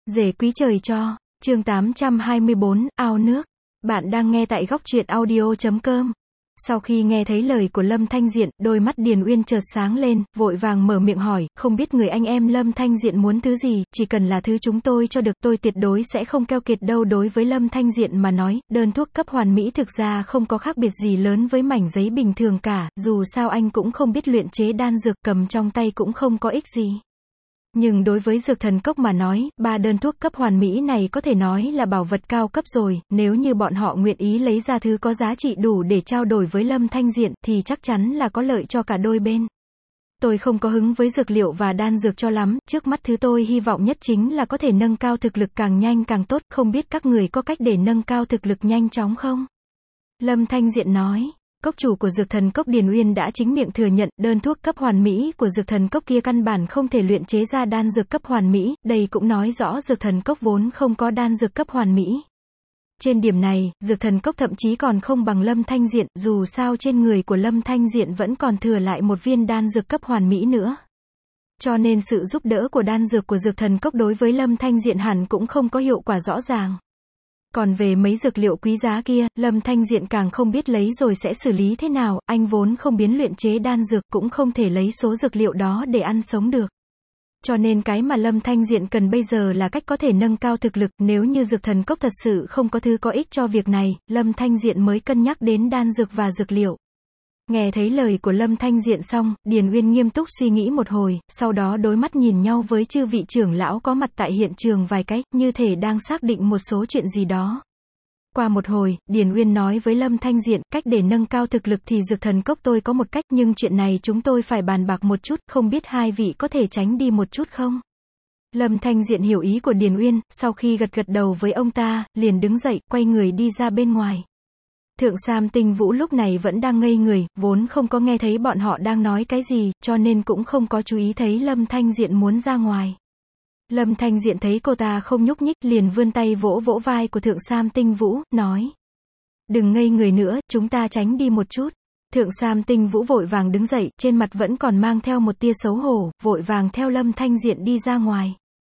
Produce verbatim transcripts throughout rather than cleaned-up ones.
Rể quý trời cho, chương tám trăm hai mươi bốn, ao nước. Bạn đang nghe tại góc truyện audio chấm com. Sau khi nghe thấy lời của Lâm Thanh Diện, đôi mắt Điền Uyên chợt sáng lên, vội vàng mở miệng hỏi, không biết người anh em Lâm Thanh Diện muốn thứ gì, chỉ cần là thứ chúng tôi cho được, tôi tuyệt đối sẽ không keo kiệt đâu. Đối với Lâm Thanh Diện mà nói, đơn thuốc cấp hoàn mỹ thực ra không có khác biệt gì lớn với mảnh giấy bình thường cả, dù sao anh cũng không biết luyện chế đan dược, cầm trong tay cũng không có ích gì. Nhưng đối với Dược Thần Cốc mà nói, ba đơn thuốc cấp hoàn mỹ này có thể nói là bảo vật cao cấp rồi, nếu như bọn họ nguyện ý lấy ra thứ có giá trị đủ để trao đổi với Lâm Thanh Diện, thì chắc chắn là có lợi cho cả đôi bên. Tôi không có hứng với dược liệu và đan dược cho lắm, trước mắt thứ tôi hy vọng nhất chính là có thể nâng cao thực lực càng nhanh càng tốt, không biết các người có cách để nâng cao thực lực nhanh chóng không? Lâm Thanh Diện nói. Cốc chủ của Dược Thần Cốc Điền Uyên đã chính miệng thừa nhận, đơn thuốc cấp hoàn mỹ của Dược Thần Cốc kia căn bản không thể luyện chế ra đan dược cấp hoàn mỹ, đây cũng nói rõ Dược Thần Cốc vốn không có đan dược cấp hoàn mỹ. Trên điểm này, Dược Thần Cốc thậm chí còn không bằng Lâm Thanh Diện, dù sao trên người của Lâm Thanh Diện vẫn còn thừa lại một viên đan dược cấp hoàn mỹ nữa. Cho nên sự giúp đỡ của đan dược của Dược Thần Cốc đối với Lâm Thanh Diện hẳn cũng không có hiệu quả rõ ràng. Còn về mấy dược liệu quý giá kia, Lâm Thanh Diện càng không biết lấy rồi sẽ xử lý thế nào, anh vốn không biến luyện chế đan dược, cũng không thể lấy số dược liệu đó để ăn sống được. Cho nên cái mà Lâm Thanh Diện cần bây giờ là cách có thể nâng cao thực lực, nếu như Dược Thần Cốc thật sự không có thứ có ích cho việc này, Lâm Thanh Diện mới cân nhắc đến đan dược và dược liệu. Nghe thấy lời của Lâm Thanh Diện xong, Điền Uyên nghiêm túc suy nghĩ một hồi, sau đó đối mắt nhìn nhau với chư vị trưởng lão có mặt tại hiện trường vài cái, như thể đang xác định một số chuyện gì đó. Qua một hồi, Điền Uyên nói với Lâm Thanh Diện, cách để nâng cao thực lực thì Dược Thần Cốc tôi có một cách, nhưng chuyện này chúng tôi phải bàn bạc một chút, không biết hai vị có thể tránh đi một chút không? Lâm Thanh Diện hiểu ý của Điền Uyên, sau khi gật gật đầu với ông ta, liền đứng dậy, quay người đi ra bên ngoài. Thượng Sam Tinh Vũ lúc này vẫn đang ngây người, vốn không có nghe thấy bọn họ đang nói cái gì, cho nên cũng không có chú ý thấy Lâm Thanh Diện muốn ra ngoài. Lâm Thanh Diện thấy cô ta không nhúc nhích, liền vươn tay vỗ vỗ vai của Thượng Sam Tinh Vũ, nói. Đừng ngây người nữa, chúng ta tránh đi một chút. Thượng Sam Tinh Vũ vội vàng đứng dậy, trên mặt vẫn còn mang theo một tia xấu hổ, vội vàng theo Lâm Thanh Diện đi ra ngoài.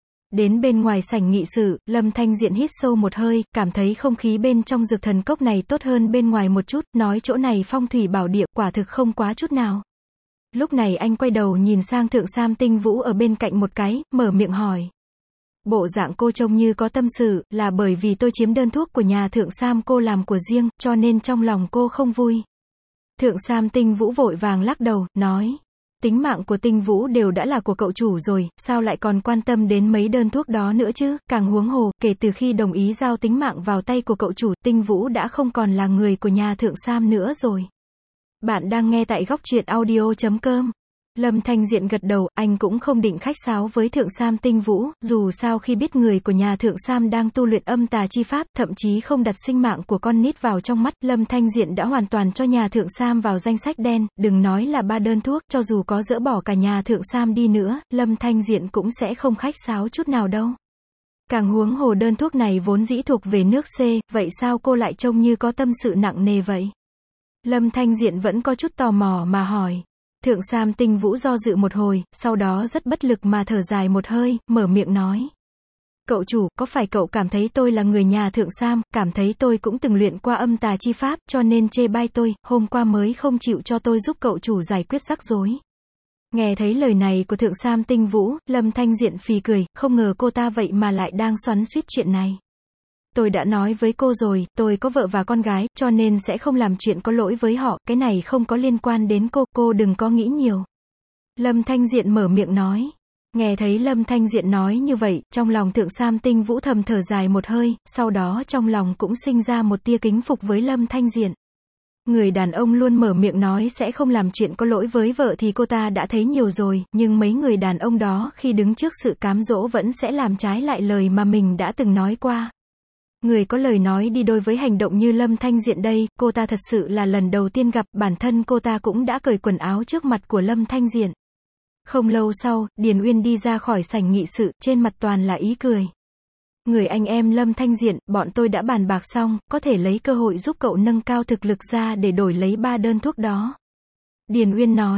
Đến bên ngoài sảnh nghị sự, Lâm Thanh Diện hít sâu một hơi, cảm thấy không khí bên trong Dược Thần Cốc này tốt hơn bên ngoài một chút, nói chỗ này phong thủy bảo địa, quả thực không quá chút nào. Lúc này anh quay đầu nhìn sang Thượng Sam Tinh Vũ ở bên cạnh một cái, mở miệng hỏi. Bộ dạng cô trông như có tâm sự, là bởi vì tôi chiếm đơn thuốc của nhà Thượng Sam cô làm của riêng, cho nên trong lòng cô không vui. Thượng Sam Tinh Vũ vội vàng lắc đầu, nói. Tính mạng của Tinh Vũ đều đã là của cậu chủ rồi, sao lại còn quan tâm đến mấy đơn thuốc đó nữa chứ, càng huống hồ, kể từ khi đồng ý giao tính mạng vào tay của cậu chủ, Tinh Vũ đã không còn là người của nhà Thượng Sam nữa rồi. Bạn đang nghe tại góc truyện audio chấm com. Lâm Thanh Diện gật đầu, anh cũng không định khách sáo với Thượng Sam Tinh Vũ, dù sao khi biết người của nhà Thượng Sam đang tu luyện âm tà chi pháp, thậm chí không đặt sinh mạng của con nít vào trong mắt, Lâm Thanh Diện đã hoàn toàn cho nhà Thượng Sam vào danh sách đen, đừng nói là ba đơn thuốc, cho dù có dỡ bỏ cả nhà Thượng Sam đi nữa, Lâm Thanh Diện cũng sẽ không khách sáo chút nào đâu. Càng huống hồ đơn thuốc này vốn dĩ thuộc về nước C, vậy sao cô lại trông như có tâm sự nặng nề vậy? Lâm Thanh Diện vẫn có chút tò mò mà hỏi. Thượng Sam Tinh Vũ do dự một hồi, sau đó rất bất lực mà thở dài một hơi, mở miệng nói. Cậu chủ, có phải cậu cảm thấy tôi là người nhà Thượng Sam, cảm thấy tôi cũng từng luyện qua âm tà chi pháp, cho nên chê bai tôi, hôm qua mới không chịu cho tôi giúp cậu chủ giải quyết rắc rối. Nghe thấy lời này của Thượng Sam Tinh Vũ, Lâm Thanh Diện phì cười, không ngờ cô ta vậy mà lại đang xoắn xuýt chuyện này. Tôi đã nói với cô rồi, tôi có vợ và con gái, cho nên sẽ không làm chuyện có lỗi với họ, cái này không có liên quan đến cô, cô đừng có nghĩ nhiều. Lâm Thanh Diện mở miệng nói. Nghe thấy Lâm Thanh Diện nói như vậy, trong lòng Thượng Sam Tinh Vũ thầm thở dài một hơi, sau đó trong lòng cũng sinh ra một tia kính phục với Lâm Thanh Diện. Người đàn ông luôn mở miệng nói sẽ không làm chuyện có lỗi với vợ thì cô ta đã thấy nhiều rồi, nhưng mấy người đàn ông đó khi đứng trước sự cám dỗ vẫn sẽ làm trái lại lời mà mình đã từng nói qua. Người có lời nói đi đôi với hành động như Lâm Thanh Diện đây, cô ta thật sự là lần đầu tiên gặp, bản thân cô ta cũng đã cởi quần áo trước mặt của Lâm Thanh Diện. Không lâu sau, Điền Uyên đi ra khỏi sảnh nghị sự, trên mặt toàn là ý cười. Người anh em Lâm Thanh Diện, bọn tôi đã bàn bạc xong, có thể lấy cơ hội giúp cậu nâng cao thực lực ra để đổi lấy ba đơn thuốc đó. Điền Uyên nói.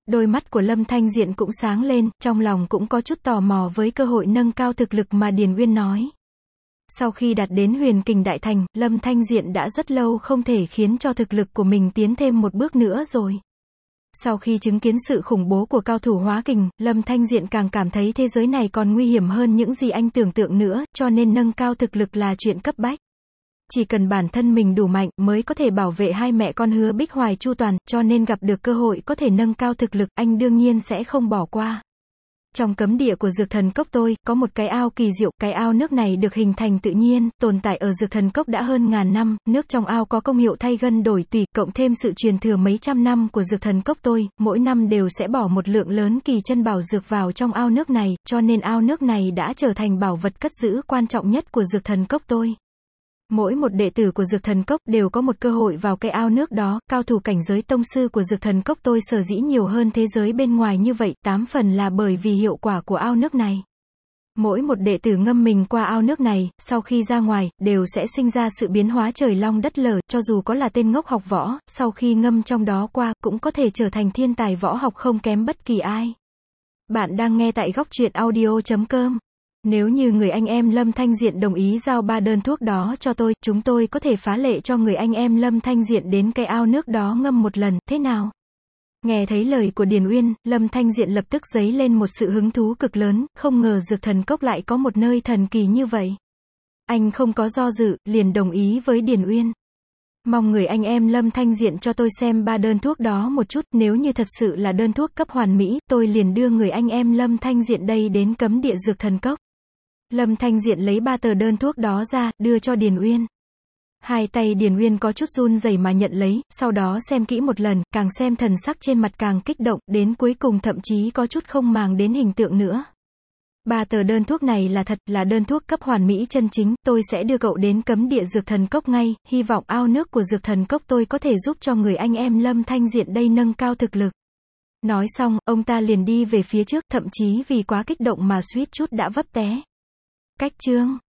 Đôi mắt của Lâm Thanh Diện cũng sáng lên, trong lòng cũng có chút tò mò với cơ hội nâng cao thực lực mà Điền Uyên nói. Sau khi đạt đến huyền kình đại thành, Lâm Thanh Diện đã rất lâu không thể khiến cho thực lực của mình tiến thêm một bước nữa rồi. Sau khi chứng kiến sự khủng bố của cao thủ hóa kình, Lâm Thanh Diện càng cảm thấy thế giới này còn nguy hiểm hơn những gì anh tưởng tượng nữa, cho nên nâng cao thực lực là chuyện cấp bách. Chỉ cần bản thân mình đủ mạnh, mới có thể bảo vệ hai mẹ con Hứa Bích Hoài chu toàn, cho nên gặp được cơ hội có thể nâng cao thực lực, anh đương nhiên sẽ không bỏ qua. Trong cấm địa của Dược Thần Cốc tôi, có một cái ao kỳ diệu, cái ao nước này được hình thành tự nhiên, tồn tại ở Dược Thần Cốc đã hơn ngàn năm, nước trong ao có công hiệu thay gân đổi tủy, cộng thêm sự truyền thừa mấy trăm năm của Dược Thần Cốc tôi, mỗi năm đều sẽ bỏ một lượng lớn kỳ chân bảo dược vào trong ao nước này, cho nên ao nước này đã trở thành bảo vật cất giữ quan trọng nhất của Dược Thần Cốc tôi. Mỗi một đệ tử của Dược Thần Cốc đều có một cơ hội vào cái ao nước đó, cao thủ cảnh giới tông sư của Dược Thần Cốc tôi sở dĩ nhiều hơn thế giới bên ngoài như vậy, tám phần là bởi vì hiệu quả của ao nước này. Mỗi một đệ tử ngâm mình qua ao nước này, sau khi ra ngoài, đều sẽ sinh ra sự biến hóa trời long đất lở, cho dù có là tên ngốc học võ, sau khi ngâm trong đó qua, cũng có thể trở thành thiên tài võ học không kém bất kỳ ai. Bạn đang nghe tại góc truyện audio chấm com. Nếu như người anh em Lâm Thanh Diện đồng ý giao ba đơn thuốc đó cho tôi, chúng tôi có thể phá lệ cho người anh em Lâm Thanh Diện đến cái ao nước đó ngâm một lần, thế nào? Nghe thấy lời của Điền Uyên, Lâm Thanh Diện lập tức dấy lên một sự hứng thú cực lớn, không ngờ Dược Thần Cốc lại có một nơi thần kỳ như vậy. Anh không có do dự, liền đồng ý với Điền Uyên. Mong người anh em Lâm Thanh Diện cho tôi xem ba đơn thuốc đó một chút, nếu như thật sự là đơn thuốc cấp hoàn mỹ, tôi liền đưa người anh em Lâm Thanh Diện đây đến cấm địa Dược Thần Cốc. Lâm Thanh Diện lấy ba tờ đơn thuốc đó ra, đưa cho Điền Uyên. Hai tay Điền Uyên có chút run rẩy mà nhận lấy, sau đó xem kỹ một lần, càng xem thần sắc trên mặt càng kích động, đến cuối cùng thậm chí có chút không màng đến hình tượng nữa. Ba tờ đơn thuốc này là thật, là đơn thuốc cấp hoàn mỹ chân chính, tôi sẽ đưa cậu đến cấm địa Dược Thần Cốc ngay, hy vọng ao nước của Dược Thần Cốc tôi có thể giúp cho người anh em Lâm Thanh Diện đây nâng cao thực lực. Nói xong, ông ta liền đi về phía trước, thậm chí vì quá kích động mà suýt chút đã vấp té. Cách chương